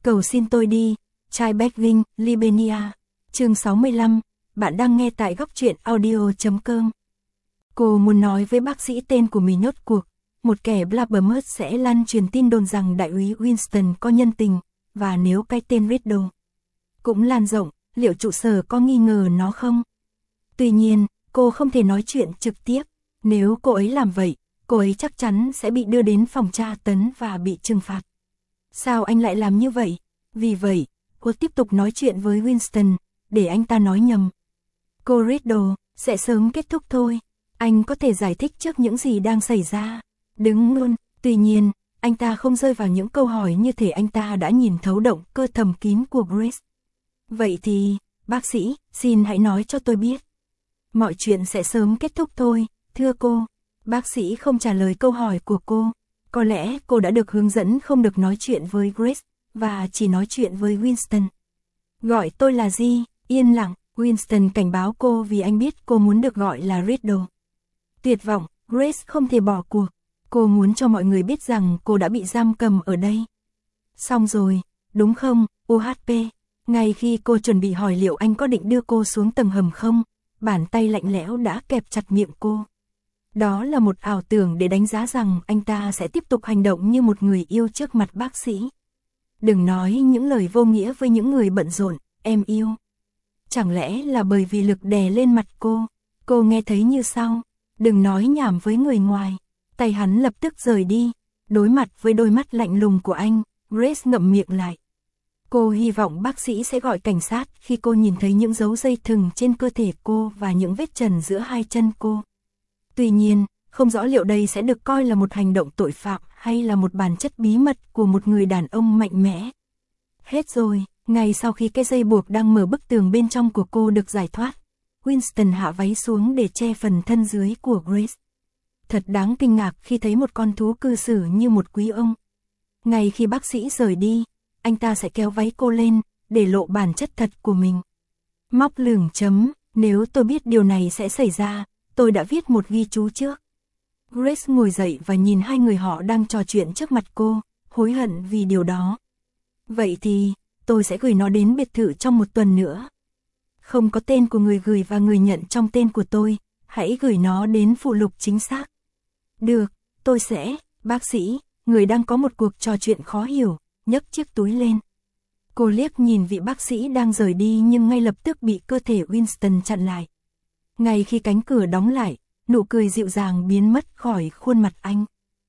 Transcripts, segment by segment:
Cầu xin tôi đi, Chai Begging, Libenia. Chương 65, bạn đang nghe tại góc truyện audio.com. Cô muốn nói với bác sĩ tên của mình nốt cuộc, một kẻ blabbermouth sẽ lan truyền tin đồn rằng đại úy Winston có nhân tình, và nếu cái tên Riddle cũng lan rộng, liệu trụ sở có nghi ngờ nó không? Tuy nhiên, cô không thể nói chuyện trực tiếp, nếu cô ấy làm vậy, cô ấy chắc chắn sẽ bị đưa đến phòng tra tấn và bị trừng phạt. Sao anh lại làm như vậy? Vì vậy, cô tiếp tục nói chuyện với Winston, để anh ta nói nhầm. Cô Riddle, sẽ sớm kết thúc thôi, anh có thể giải thích trước những gì đang xảy ra. Đứng luôn, tuy nhiên, anh ta không rơi vào những câu hỏi như thể anh ta đã nhìn thấu động cơ thầm kín của Grace. Vậy thì, bác sĩ, xin hãy nói cho tôi biết. Mọi chuyện sẽ sớm kết thúc thôi, thưa cô. Bác sĩ không trả lời câu hỏi của cô. Có lẽ cô đã được hướng dẫn không được nói chuyện với Grace, và chỉ nói chuyện với Winston. Gọi tôi là gì? Yên lặng, Winston cảnh báo cô vì anh biết cô muốn được gọi là Riddle. Tuyệt vọng, Grace không thể bỏ cuộc. Cô muốn cho mọi người biết rằng cô đã bị giam cầm ở đây. Xong rồi, đúng không, UHP? Ngay khi cô chuẩn bị hỏi liệu anh có định đưa cô xuống tầng hầm không, bàn tay lạnh lẽo đã kẹp chặt miệng cô. Đó là một ảo tưởng để đánh giá rằng anh ta sẽ tiếp tục hành động như một người yêu trước mặt bác sĩ. Đừng nói những lời vô nghĩa với những người bận rộn, em yêu. Chẳng lẽ là bởi vì lực đè lên mặt cô nghe thấy như sau. Đừng nói nhảm với người ngoài. Tay hắn lập tức rời đi. Đối mặt với đôi mắt lạnh lùng của anh, Grace ngậm miệng lại. Cô hy vọng bác sĩ sẽ gọi cảnh sát khi cô nhìn thấy những dấu dây thừng trên cơ thể cô và những vết trần giữa hai chân cô. Tuy nhiên, không rõ liệu đây sẽ được coi là một hành động tội phạm hay là một bản chất bí mật của một người đàn ông mạnh mẽ. Hết rồi, ngay sau khi cái dây buộc đang mở bức tường bên trong của cô được giải thoát, Winston hạ váy xuống để che phần thân dưới của Grace. Thật đáng kinh ngạc khi thấy một con thú cư xử như một quý ông. Ngay khi bác sĩ rời đi, anh ta sẽ kéo váy cô lên, để lộ bản chất thật của mình. Móc lửng chấm, nếu tôi biết điều này sẽ xảy ra, tôi đã viết một ghi chú trước. Grace ngồi dậy và nhìn hai người họ đang trò chuyện trước mặt cô, hối hận vì điều đó. Vậy thì, tôi sẽ gửi nó đến biệt thự trong một tuần nữa. Không có tên của người gửi và người nhận trong tên của tôi, hãy gửi nó đến phụ lục chính xác. Được, tôi sẽ, bác sĩ, người đang có một cuộc trò chuyện khó hiểu, nhấc chiếc túi lên. Cô liếc nhìn vị bác sĩ đang rời đi nhưng ngay lập tức bị cơ thể Winston chặn lại. Ngay khi cánh cửa đóng lại, nụ cười dịu dàng biến mất khỏi khuôn mặt anh.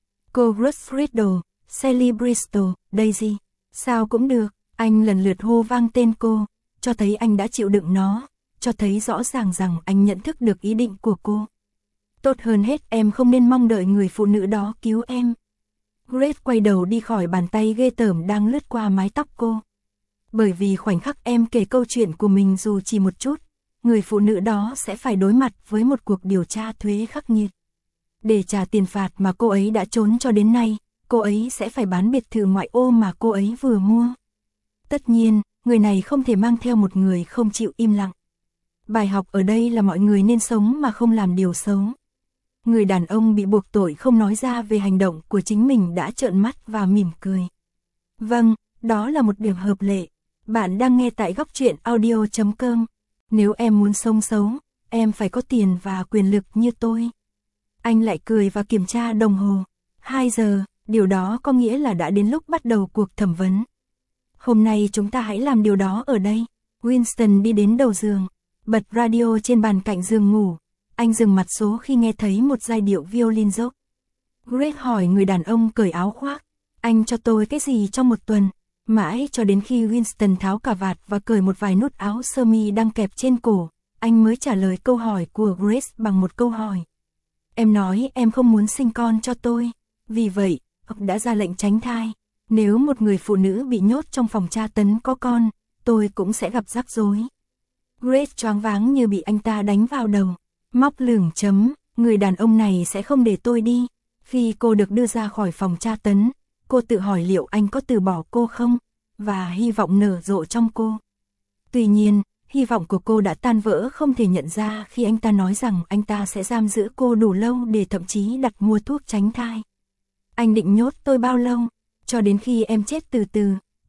Cô Ruth Riddle, Sally Bristol, Daisy, sao cũng được, anh lần lượt hô vang tên cô, cho thấy anh đã chịu đựng nó, cho thấy rõ ràng rằng anh nhận thức được ý định của cô. Tốt hơn hết em không nên mong đợi người phụ nữ đó cứu em. Grace quay đầu đi khỏi bàn tay ghê tởm đang lướt qua mái tóc cô. Bởi vì khoảnh khắc em kể câu chuyện của mình dù chỉ một chút, người phụ nữ đó sẽ phải đối mặt với một cuộc điều tra thuế khắc nghiệt. Để trả tiền phạt mà cô ấy đã trốn cho đến nay, cô ấy sẽ phải bán biệt thự ngoại ô mà cô ấy vừa mua. Tất nhiên, người này không thể mang theo một người không chịu im lặng. Bài học ở đây là mọi người nên sống mà không làm điều xấu. Người đàn ông bị buộc tội không nói ra về hành động của chính mình đã trợn mắt và mỉm cười. Vâng, đó là một điểm hợp lệ. Bạn đang nghe tại góc truyện audio.com. Nếu em muốn sống xấu, em phải có tiền và quyền lực như tôi. Anh lại cười và kiểm tra đồng hồ. 2 giờ, điều đó có nghĩa là đã đến lúc bắt đầu cuộc thẩm vấn. Hôm nay chúng ta hãy làm điều đó ở đây. Winston đi đến đầu giường, bật radio trên bàn cạnh giường ngủ. Anh dừng mặt số khi nghe thấy một giai điệu violin dốc. Grace hỏi người đàn ông cởi áo khoác. Anh cho tôi cái gì trong một tuần? Mãi cho đến khi Winston tháo cà vạt và cởi một vài nút áo sơ mi đang kẹp trên cổ, anh mới trả lời câu hỏi của Grace bằng một câu hỏi. Em nói em không muốn sinh con cho tôi. Vì vậy, ông đã ra lệnh tránh thai. Nếu một người phụ nữ bị nhốt trong phòng tra tấn có con, tôi cũng sẽ gặp rắc rối. Grace choáng váng như bị anh ta đánh vào đầu. Móc lửng chấm, người đàn ông này sẽ không để tôi đi. Khi cô được đưa ra khỏi phòng tra tấn, cô tự hỏi liệu anh có từ bỏ cô không, và hy vọng nở rộ trong cô. Tuy nhiên, hy vọng của cô đã tan vỡ không thể nhận ra khi anh ta nói rằng anh ta sẽ giam giữ cô đủ lâu để thậm chí đặt mua thuốc tránh thai. Anh định nhốt tôi bao lâu? Cho đến khi em chết từ từ,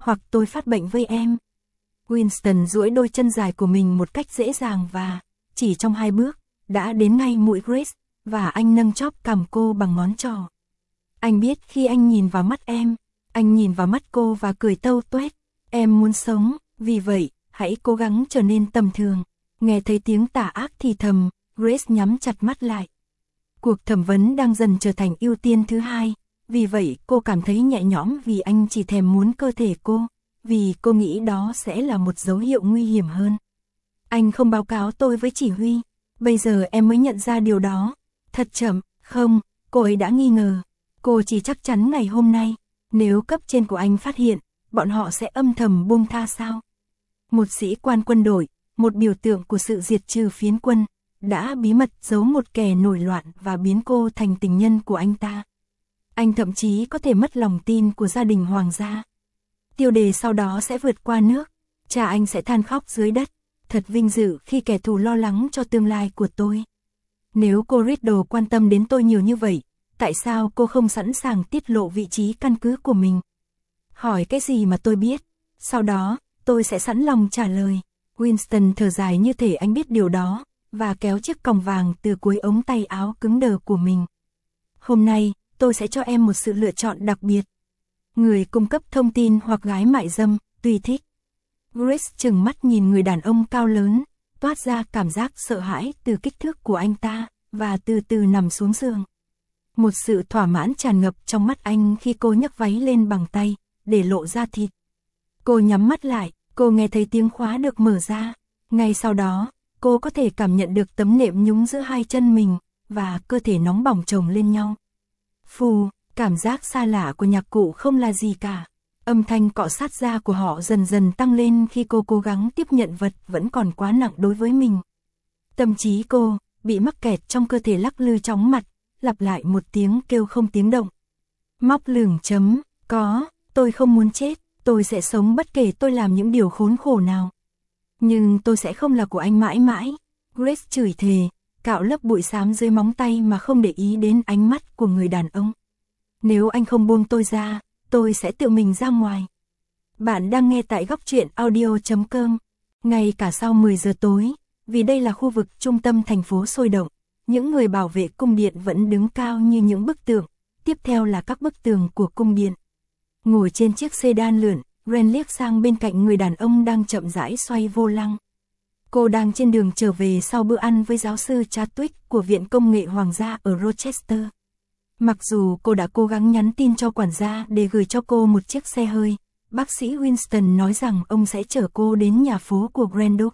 hoặc tôi phát bệnh với em. Winston duỗi đôi chân dài của mình một cách dễ dàng và, chỉ trong 2 bước, đã đến ngay mũi Grace, và anh nâng chóp cằm cô bằng ngón trỏ. Anh biết khi anh nhìn vào mắt em, anh nhìn vào mắt cô và cười tâu tuét. Em muốn sống, vì vậy, hãy cố gắng trở nên tầm thường. Nghe thấy tiếng tà ác thì thầm, Grace nhắm chặt mắt lại. Cuộc thẩm vấn đang dần trở thành ưu tiên thứ hai, vì vậy cô cảm thấy nhẹ nhõm vì anh chỉ thèm muốn cơ thể cô, vì cô nghĩ đó sẽ là một dấu hiệu nguy hiểm hơn. Anh không báo cáo tôi với chỉ huy, bây giờ em mới nhận ra điều đó. Thật chậm, không, cô ấy đã nghi ngờ. Cô chỉ chắc chắn ngày hôm nay, nếu cấp trên của anh phát hiện, bọn họ sẽ âm thầm buông tha sao? Một sĩ quan quân đội, một biểu tượng của sự diệt trừ phiến quân, đã bí mật giấu một kẻ nổi loạn và biến cô thành tình nhân của anh ta. Anh thậm chí có thể mất lòng tin của gia đình hoàng gia. Tiêu đề sau đó sẽ vượt qua nước, cha anh sẽ than khóc dưới đất. Thật vinh dự khi kẻ thù lo lắng cho tương lai của tôi. Nếu cô Riddle quan tâm đến tôi nhiều như vậy, tại sao cô không sẵn sàng tiết lộ vị trí căn cứ của mình? Hỏi cái gì mà tôi biết, sau đó, tôi sẽ sẵn lòng trả lời. Winston thở dài như thể anh biết điều đó, và kéo chiếc còng vàng từ cuối ống tay áo cứng đờ của mình. Hôm nay, tôi sẽ cho em một sự lựa chọn đặc biệt. Người cung cấp thông tin hoặc gái mại dâm, tùy thích. Grace chừng mắt nhìn người đàn ông cao lớn, toát ra cảm giác sợ hãi từ kích thước của anh ta, và từ từ nằm xuống giường. Một sự thỏa mãn tràn ngập trong mắt anh khi cô nhấc váy lên bằng tay, để lộ ra thịt. Cô nhắm mắt lại, cô nghe thấy tiếng khóa được mở ra. Ngay sau đó, cô có thể cảm nhận được tấm nệm nhúng giữa hai chân mình, và cơ thể nóng bỏng chồng lên nhau. Phù, cảm giác xa lạ của nhạc cụ không là gì cả. Âm thanh cọ sát da của họ dần dần tăng lên khi cô cố gắng tiếp nhận vật vẫn còn quá nặng đối với mình. Tâm trí cô, bị mắc kẹt trong cơ thể lắc lư chóng mặt, lặp lại một tiếng kêu không tiếng động. Móc lửng chấm, có, tôi không muốn chết, tôi sẽ sống bất kể tôi làm những điều khốn khổ nào. Nhưng tôi sẽ không là của anh mãi mãi. Grace chửi thề, cạo lớp bụi xám dưới móng tay mà không để ý đến ánh mắt của người đàn ông. Nếu anh không buông tôi ra, tôi sẽ tự mình ra ngoài. Bạn đang nghe tại góc truyện audio.com. Ngay cả sau 10 giờ tối, vì đây là khu vực trung tâm thành phố sôi động, những người bảo vệ cung điện vẫn đứng cao như những bức tượng. Tiếp theo là các bức tường của cung điện. Ngồi trên chiếc sedan lượn, Ren liếc sang bên cạnh người đàn ông đang chậm rãi xoay vô lăng. Cô đang trên đường trở về sau bữa ăn với giáo sư Chadwick của Viện Công nghệ Hoàng gia ở Rochester. Mặc dù cô đã cố gắng nhắn tin cho quản gia để gửi cho cô một chiếc xe hơi, bác sĩ Winston nói rằng ông sẽ chở cô đến nhà phố của Granduk.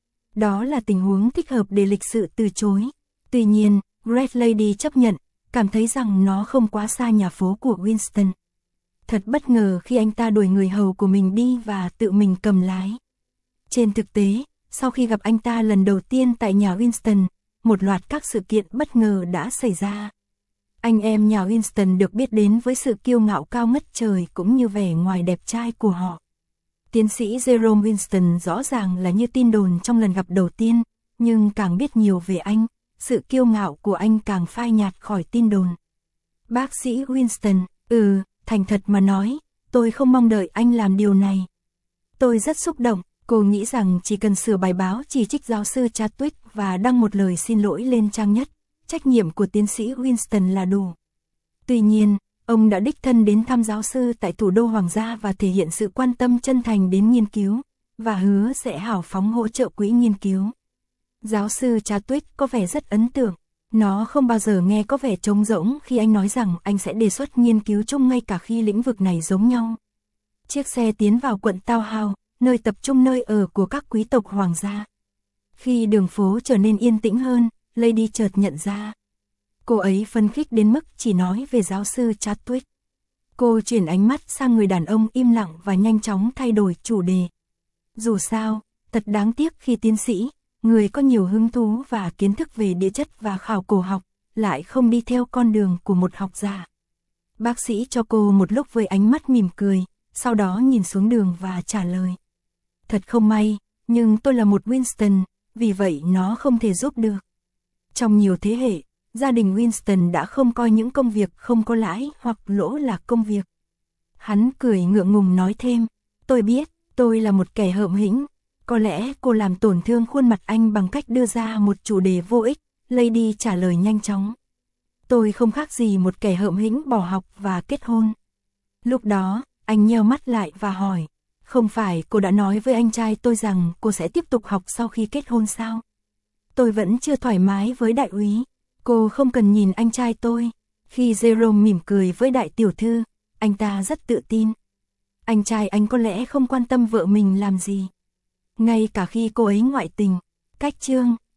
Đó là tình huống thích hợp để lịch sự từ chối. Tuy nhiên, Red Lady chấp nhận, cảm thấy rằng nó không quá xa nhà phố của Winston. Thật bất ngờ khi anh ta đuổi người hầu của mình đi và tự mình cầm lái. Trên thực tế, sau khi gặp anh ta lần đầu tiên tại nhà Winston, một loạt các sự kiện bất ngờ đã xảy ra. Anh em nhà Winston được biết đến với sự kiêu ngạo cao ngất trời cũng như vẻ ngoài đẹp trai của họ. Tiến sĩ Jerome Winston rõ ràng là như tin đồn trong lần gặp đầu tiên, nhưng càng biết nhiều về anh, sự kiêu ngạo của anh càng phai nhạt khỏi tin đồn. Bác sĩ Winston, thành thật mà nói, tôi không mong đợi anh làm điều này. Tôi rất xúc động, cô nghĩ rằng chỉ cần sửa bài báo chỉ trích giáo sư Chadwick và đăng một lời xin lỗi lên trang nhất, trách nhiệm của tiến sĩ Winston là đủ. Tuy nhiên, ông đã đích thân đến thăm giáo sư tại thủ đô Hoàng gia và thể hiện sự quan tâm chân thành đến nghiên cứu, và hứa sẽ hào phóng hỗ trợ quỹ nghiên cứu. Giáo sư Chadwick có vẻ rất ấn tượng. Nó không bao giờ nghe có vẻ trống rỗng khi anh nói rằng anh sẽ đề xuất nghiên cứu chung ngay cả khi lĩnh vực này giống nhau. Chiếc xe tiến vào quận Townhouse, nơi tập trung nơi ở của các quý tộc hoàng gia. Khi đường phố trở nên yên tĩnh hơn, Lady chợt nhận ra. Cô ấy phấn khích đến mức chỉ nói về giáo sư Chadwick. Cô chuyển ánh mắt sang người đàn ông im lặng và nhanh chóng thay đổi chủ đề. Dù sao, thật đáng tiếc khi tiến sĩ, người có nhiều hứng thú và kiến thức về địa chất và khảo cổ học, lại không đi theo con đường của một học giả. Bác sĩ cho cô một lúc với ánh mắt mỉm cười, sau đó nhìn xuống đường và trả lời. Thật không may, nhưng tôi là một Winston, vì vậy nó không thể giúp được. Trong nhiều thế hệ, gia đình Winston đã không coi những công việc không có lãi hoặc lỗ là công việc. Hắn cười ngượng ngùng nói thêm, Tôi biết, tôi là một kẻ hợm hĩnh. Có lẽ cô làm tổn thương khuôn mặt anh bằng cách đưa ra một chủ đề vô ích. Lady trả lời nhanh chóng. Tôi không khác gì một kẻ hợm hĩnh bỏ học và kết hôn. Lúc đó, anh nheo mắt lại và hỏi, không phải cô đã nói với anh trai tôi rằng cô sẽ tiếp tục học sau khi kết hôn sao? Tôi vẫn chưa thoải mái với đại úy. Cô không cần nhìn anh trai tôi. Khi Jerome mỉm cười với đại tiểu thư, anh ta rất tự tin. Anh trai anh có lẽ không quan tâm vợ mình làm gì. Ngay cả khi cô ấy ngoại tình. Cách chương